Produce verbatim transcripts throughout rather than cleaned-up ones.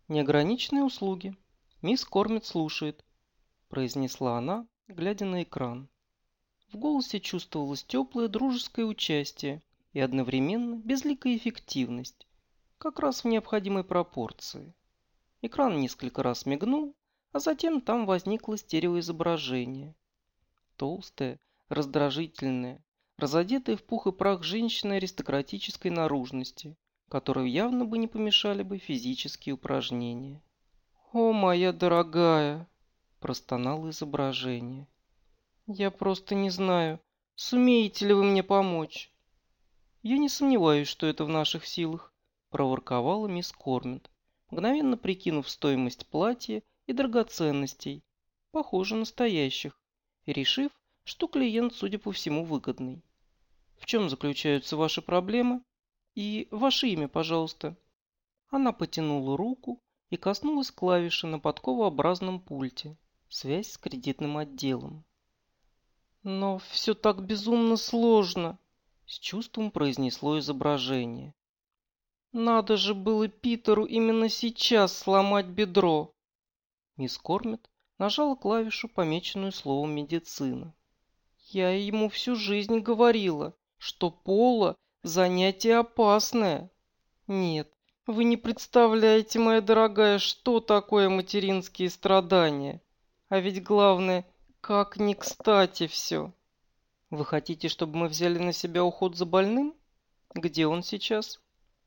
«Неограниченные услуги. Мисс Кормит слушает», – произнесла она, глядя на экран. В голосе чувствовалось теплое дружеское участие и одновременно безликая эффективность, как раз в необходимой пропорции. Экран несколько раз мигнул, а затем там возникло стереоизображение. Толстая, раздражительная, разодетая в пух и прах женщина аристократической наружности, которой явно бы не помешали бы физические упражнения. «О, моя дорогая!» – простонало изображение. «Я просто не знаю, сумеете ли вы мне помочь?» «Я не сомневаюсь, что это в наших силах», – проворковала мисс Кормит, мгновенно прикинув стоимость платья и драгоценностей, похоже, настоящих, и решив, что клиент, судя по всему, выгодный. «В чем заключаются ваши проблемы? И ваше имя, пожалуйста». Она потянула руку и коснулась клавиши на подковообразном пульте. Связь с кредитным отделом. «Но все так безумно сложно», — с чувством произнесло изображение. «Надо же было Питеру именно сейчас сломать бедро». Мисс Кормит нажала клавишу, помеченную словом «медицина». «Я ему всю жизнь говорила, что поло – занятие опасное. Нет, вы не представляете, моя дорогая, что такое материнские страдания. А ведь главное, как не кстати все. Вы хотите, чтобы мы взяли на себя уход за больным? Где он сейчас?»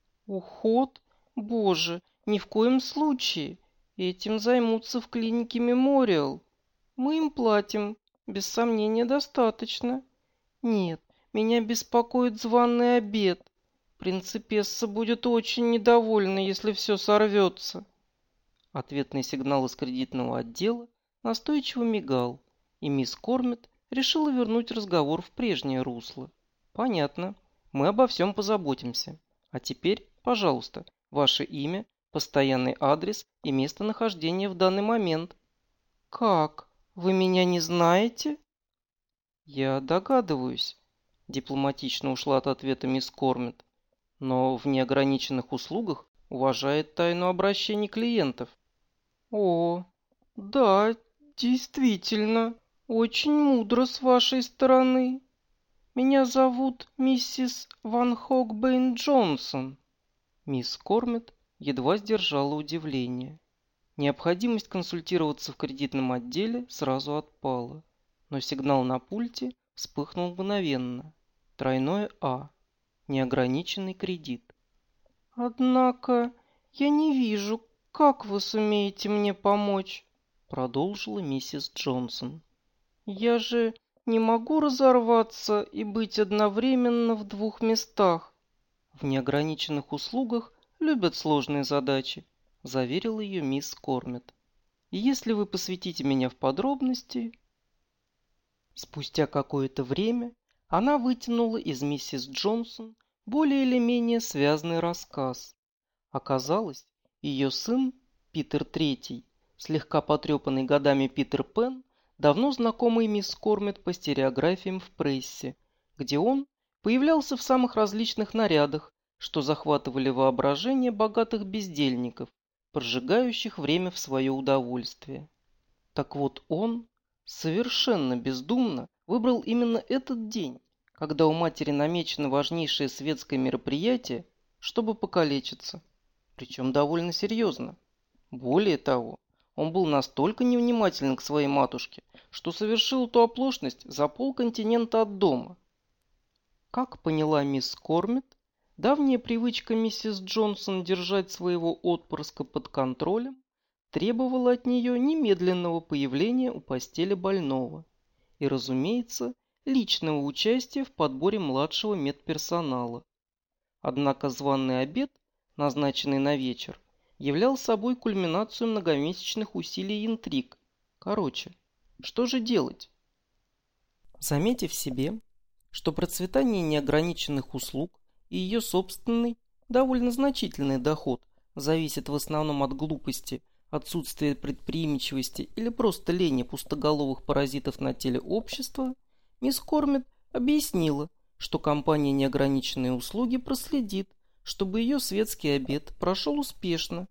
«Уход? Боже, ни в коем случае. Этим займутся в клинике Мемориал. Мы им платим, без сомнения, достаточно. Нет, меня беспокоит званый обед. Принципесса будет очень недовольна, если все сорвется». Ответный сигнал из кредитного отдела настойчиво мигал, и мисс Кормит решила вернуть разговор в прежнее русло. «Понятно. Мы обо всем позаботимся. А теперь, пожалуйста, ваше имя, постоянный адрес и местонахождение в данный момент». «Как? Вы меня не знаете?» «Я догадываюсь», – дипломатично ушла от ответа мисс Кормит, «но в неограниченных услугах уважает тайну обращений клиентов». «О, да, действительно, очень мудро с вашей стороны. Меня зовут миссис Ван Хокбейн Джонсон». Мисс Кормит едва сдержала удивление. Необходимость консультироваться в кредитном отделе сразу отпала, но сигнал на пульте вспыхнул мгновенно. Тройное А. Неограниченный кредит. «Однако я не вижу, как вы сумеете мне помочь», продолжила миссис Джонсон. «Я же не могу разорваться и быть одновременно в двух местах». «В неограниченных услугах любят сложные задачи», заверила ее мисс Кормит. «И если вы посвятите меня в подробности...» Спустя какое-то время она вытянула из миссис Джонсон более или менее связный рассказ. Оказалось, ее сын, Питер Третий, слегка потрепанный годами Питер Пен, давно знакомый мисс Кормит по стереографиям в прессе, где он появлялся в самых различных нарядах, что захватывали воображение богатых бездельников, прожигающих время в свое удовольствие. Так вот он, совершенно бездумно, выбрал именно этот день, когда у матери намечено важнейшее светское мероприятие, чтобы покалечиться. Причем довольно серьезно. Более того, он был настолько невнимателен к своей матушке, что совершил эту оплошность за полконтинента от дома. Как поняла мисс Кормит, давняя привычка миссис Джонсон держать своего отпрыска под контролем требовала от нее немедленного появления у постели больного и, разумеется, личного участия в подборе младшего медперсонала. Однако званый обед, назначенный на вечер, являл собой кульминацию многомесячных усилий и интриг. Короче, что же делать? Заметив себе, что процветание неограниченных услуг и ее собственный, довольно значительный доход зависит в основном от глупости, отсутствия предприимчивости или просто лени пустоголовых паразитов на теле общества, мисс Кормит объяснила, что компания «Неограниченные услуги» проследит, чтобы ее светский обед прошел успешно,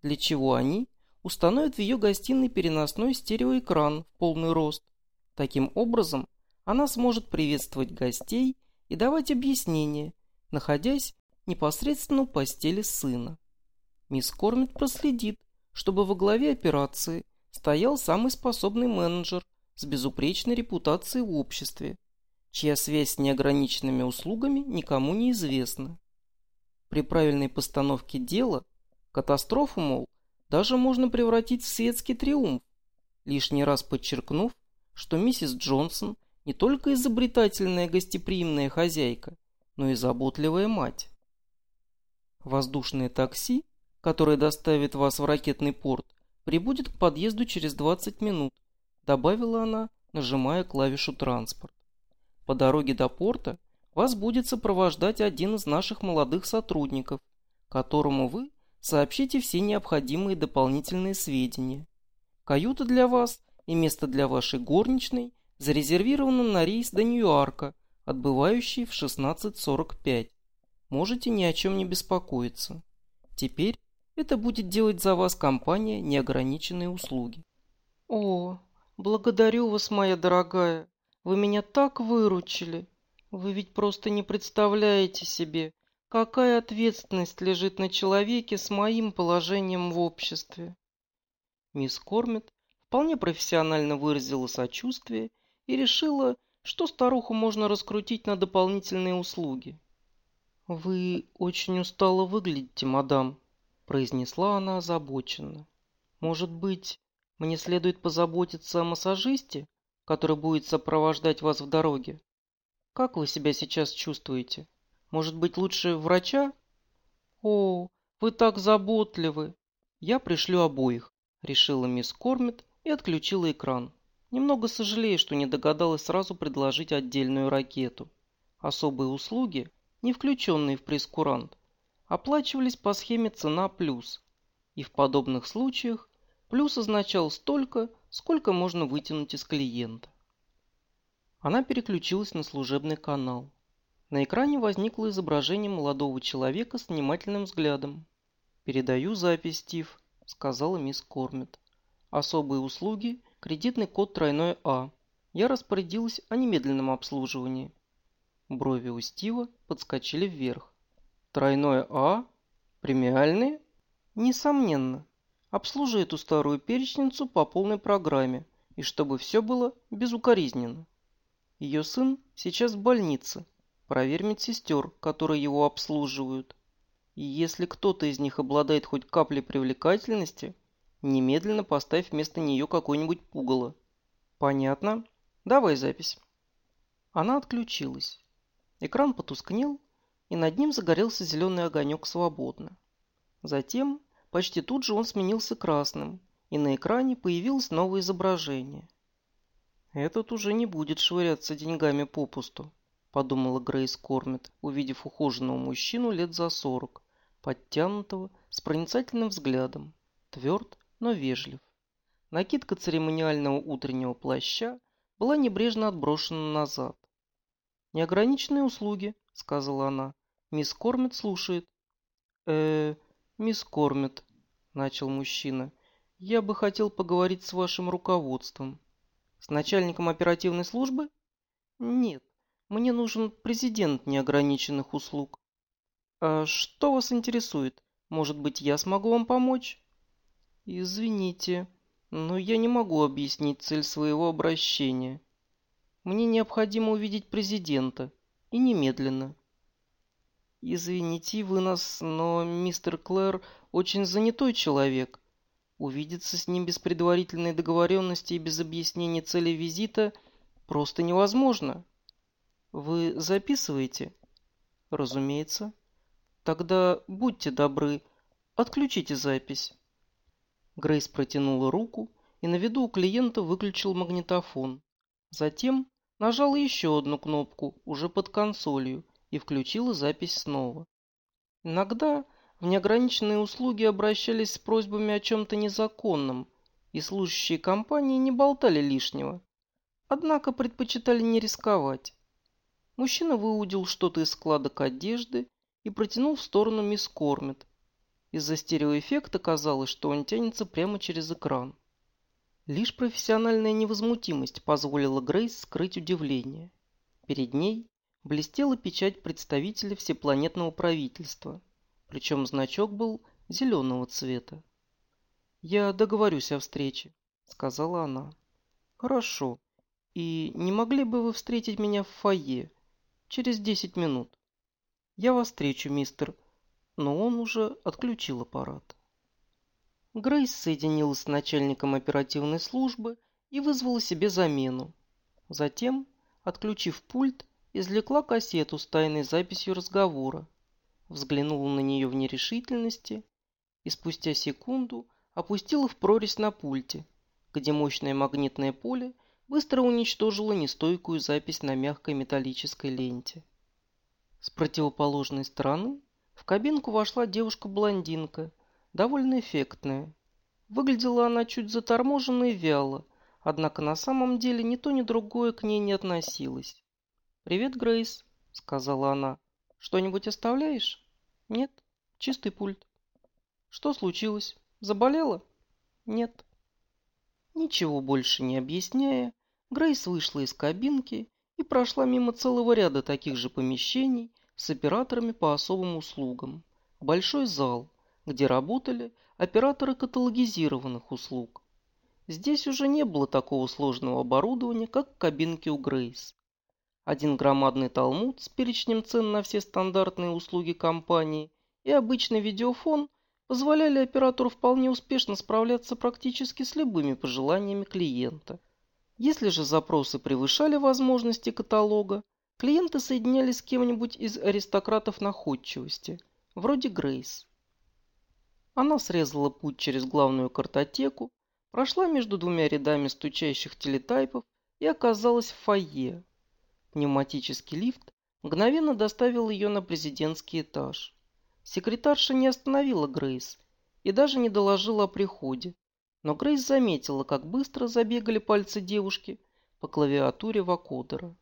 для чего они установят в ее гостиной переносной стереоэкран в полный рост. Таким образом, она сможет приветствовать гостей и давать объяснения, находясь непосредственно у постели сына. Мисс Кормит проследит, чтобы во главе операции стоял самый способный менеджер с безупречной репутацией в обществе, чья связь с неограниченными услугами никому не известна. При правильной постановке дела катастрофу, мол, даже можно превратить в светский триумф, лишний раз подчеркнув, что миссис Джонсон не только изобретательная гостеприимная хозяйка, но и заботливая мать. Воздушное такси, которое доставит вас в ракетный порт, прибудет к подъезду через двадцать минут, добавила она, нажимая клавишу «Транспорт». По дороге до порта вас будет сопровождать один из наших молодых сотрудников, которому вы сообщите все необходимые дополнительные сведения. Каюта для вас и место для вашей горничной зарезервировано на рейс до Ньюарка, отбывающий в шестнадцать сорок пять. Можете ни о чем не беспокоиться. Теперь это будет делать за вас компания «Неограниченные услуги». О, благодарю вас, моя дорогая. Вы меня так выручили. Вы ведь просто не представляете себе, какая ответственность лежит на человеке с моим положением в обществе. Мисс Кормит вполне профессионально выразила сочувствие и решила, что старуху можно раскрутить на дополнительные услуги. «Вы очень устало выглядите, мадам», — произнесла она озабоченно. «Может быть, мне следует позаботиться о массажисте, который будет сопровождать вас в дороге? Как вы себя сейчас чувствуете? Может быть, лучше врача?» «О, вы так заботливы!» «Я пришлю обоих», — решила мисс Кормит и отключила экран. Немного сожалею, что не догадалась сразу предложить отдельную ракету. Особые услуги, не включенные в прейскурант, оплачивались по схеме «Цена плюс», и в подобных случаях плюс означал столько, сколько можно вытянуть из клиента. Она переключилась на служебный канал. На экране возникло изображение молодого человека с внимательным взглядом. «Передаю запись, Стив», — сказала мисс Кормит. «Особые услуги, кредитный код тройной А. Я распорядилась о немедленном обслуживании». Брови у Стива подскочили вверх. «Тройное А? Премиальные?» «Несомненно. Обслужи эту старую перечницу по полной программе, и чтобы все было безукоризненно. Ее сын сейчас в больнице. Проверь медсестер, которые его обслуживают. И если кто-то из них обладает хоть каплей привлекательности, немедленно поставь вместо нее какое-нибудь пугало. Понятно? Давай запись». Она отключилась. Экран потускнел, и над ним загорелся зеленый огонек «Свободно». Затем, почти тут же он сменился красным, и на экране появилось новое изображение. «Этот уже не будет швыряться деньгами попусту», — подумала Грейс Кормит, увидев ухоженного мужчину лет за сорок, подтянутого, с проницательным взглядом, тверд, но вежлив. Накидка церемониального утреннего плаща была небрежно отброшена назад. «Неограниченные услуги», — сказала она. «Мисс Кормит слушает». э мисс Кормит», — начал мужчина, — «я бы хотел поговорить с вашим руководством». «С начальником оперативной службы?» «Нет, мне нужен президент неограниченных услуг». «А что вас интересует? Может быть, я смогу вам помочь?» «Извините, но я не могу объяснить цель своего обращения. Мне необходимо увидеть президента. И немедленно». «Извините вы нас, но мистер Клэр очень занятой человек. Увидеться с ним без предварительной договоренности и без объяснения цели визита просто невозможно. Вы записываете?» «Разумеется». «Тогда будьте добры, отключите запись». Грейс протянула руку и на виду у клиента выключил магнитофон. Затем нажала еще одну кнопку, уже под консолью, и включила запись снова. Иногда в неограниченные услуги обращались с просьбами о чем-то незаконном, и служащие компании не болтали лишнего, однако предпочитали не рисковать. Мужчина выудил что-то из складок одежды и протянул в сторону мисс Кормит. Из-за стереоэффекта казалось, что он тянется прямо через экран. Лишь профессиональная невозмутимость позволила Грейс скрыть удивление. Перед ней блестела печать представителя всепланетного правительства, причем значок был зеленого цвета. «Я договорюсь о встрече», — сказала она. «Хорошо. И не могли бы вы встретить меня в фойе через десять минут? Я вас встречу, мистер...» Но он уже отключил аппарат. Грейс соединилась с начальником оперативной службы и вызвала себе замену. Затем, отключив пульт, извлекла кассету с тайной записью разговора, взглянула на нее в нерешительности и спустя секунду опустила в прорезь на пульте, где мощное магнитное поле быстро уничтожило нестойкую запись на мягкой металлической ленте. С противоположной стороны в кабинку вошла девушка-блондинка, довольно эффектная. Выглядела она чуть заторможенно и вяло, однако на самом деле ни то ни другое к ней не относилось. «Привет, Грейс», — сказала она. «Что-нибудь оставляешь?» «Нет, чистый пульт». «Что случилось? Заболела?» «Нет». Ничего больше не объясняя, Грейс вышла из кабинки и прошла мимо целого ряда таких же помещений с операторами по особым услугам. Большой зал, где работали операторы каталогизированных услуг. Здесь уже не было такого сложного оборудования, как в кабинке у Грейс. Один громадный талмуд с перечнем цен на все стандартные услуги компании и обычный видеофон позволяли оператору вполне успешно справляться практически с любыми пожеланиями клиента. Если же запросы превышали возможности каталога, клиенты соединялись с кем-нибудь из аристократов находчивости, вроде Грейс. Она срезала путь через главную картотеку, прошла между двумя рядами стучащих телетайпов и оказалась в фойе. Пневматический лифт мгновенно доставил ее на президентский этаж. Секретарша не остановила Грейс и даже не доложила о приходе, но Грейс заметила, как быстро забегали пальцы девушки по клавиатуре вокодера.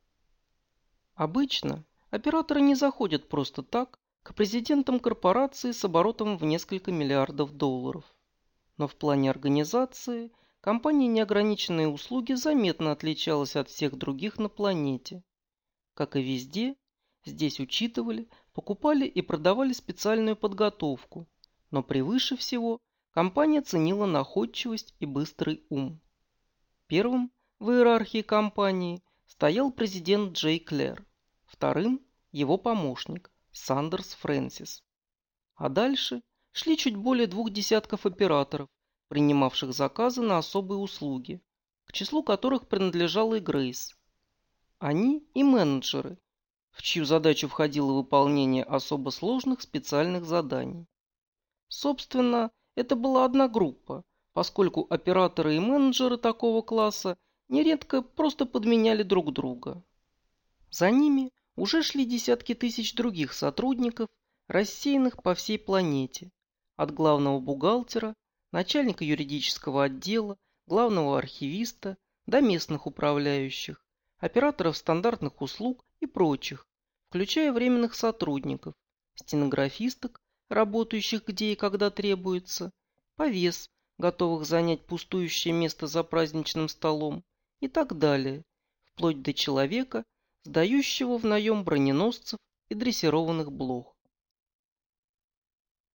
Обычно операторы не заходят просто так к президентам корпорации с оборотом в несколько миллиардов долларов. Но в плане организации компания «Неограниченные услуги» заметно отличалась от всех других на планете. Как и везде, здесь учитывали, покупали и продавали специальную подготовку, но превыше всего компания ценила находчивость и быстрый ум. Первым в иерархии компании стоял президент Джей Клэр, вторым – его помощник Сандерс Фрэнсис. А дальше шли чуть более двух десятков операторов, принимавших заказы на особые услуги, к числу которых принадлежала и Грейс. Они и менеджеры, в чью задачу входило выполнение особо сложных специальных заданий. Собственно, это была одна группа, поскольку операторы и менеджеры такого класса нередко просто подменяли друг друга. За ними уже шли десятки тысяч других сотрудников, рассеянных по всей планете, от главного бухгалтера, начальника юридического отдела, главного архивиста до местных управляющих, операторов стандартных услуг и прочих, включая временных сотрудников, стенографисток, работающих где и когда требуется, повес, готовых занять пустующее место за праздничным столом и так далее, вплоть до человека, сдающего в наем броненосцев и дрессированных блох.